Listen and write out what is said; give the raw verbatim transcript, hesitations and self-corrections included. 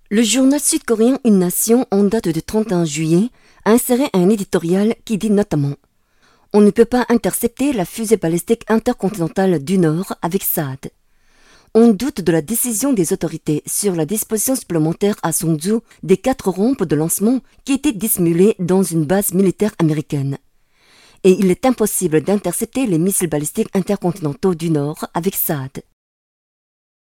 Le journal sud-coréen Une Nation, en date du trente et un juillet, a inséré un éditorial qui dit notamment « On ne peut pas intercepter la fusée balistique intercontinentale du Nord avec Saad ». On doute de la décision des autorités sur la disposition supplémentaire à Songju des quatre rampes de lancement qui étaient dissimulées dans une base militaire américaine. Et il est impossible d'intercepter les missiles balistiques intercontinentaux du Nord avec Saad.